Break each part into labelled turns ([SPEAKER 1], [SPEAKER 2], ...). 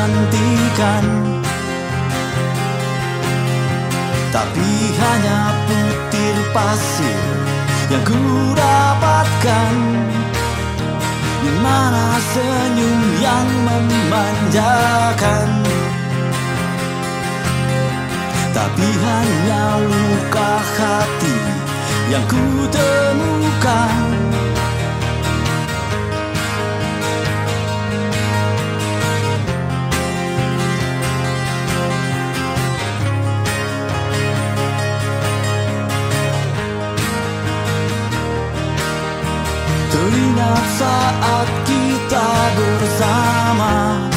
[SPEAKER 1] nantikan, tapi hanya butir pasir yang ku dapatkan, di mana senyum yang memanjakan, tapi hanya luka hati yang ku temukan. Teringat saat kita bersama,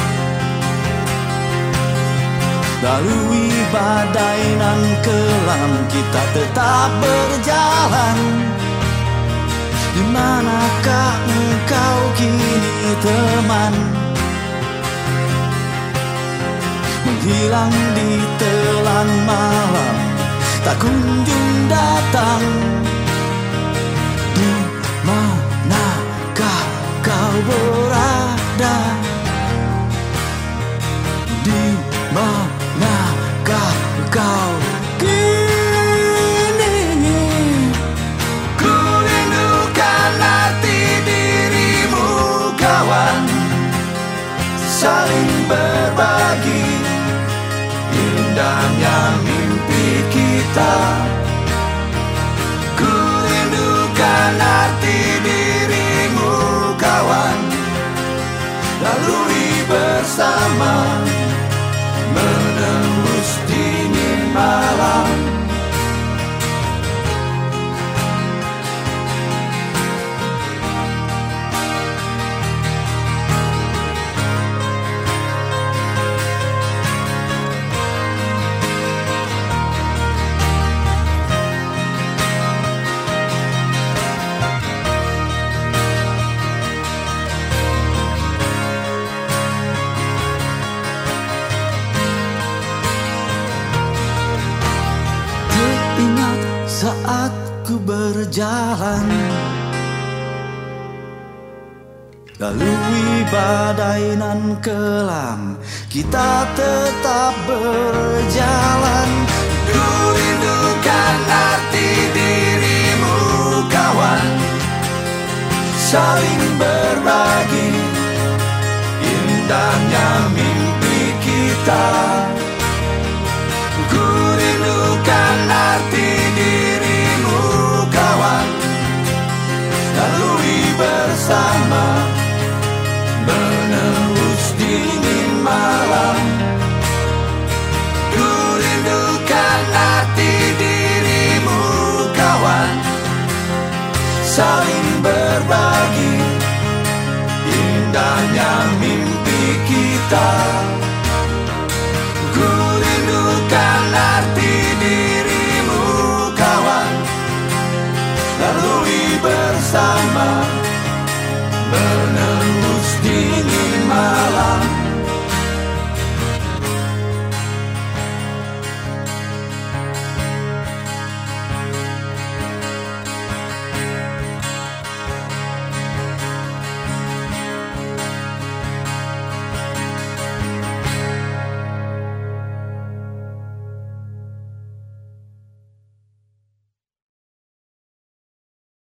[SPEAKER 1] lalui badai nan kelam, kita tetap berjalan. Di manakah engkau kini teman? Menghilang di telan malam, tak kunjung datang. Di manakah kau berada? Di manakah kau kini? Ku rindukan arti dirimu kawan, saling berbagi indahnya mimpi kita. Ku rindukan arti dirimu kawan, lalui bersama menembus dingin malam. Saat ku berjalan, lalui badai nan kelam, kita tetap berjalan. Ku rindukan arti dirimu kawan, saling berbagi indahnya mimpi kita. Ku rindukan arti dirimu kawan, lalui bersama menembus dingin malam. Ku rindukan arti dirimu kawan, saling berbagi indahnya mimpi kita.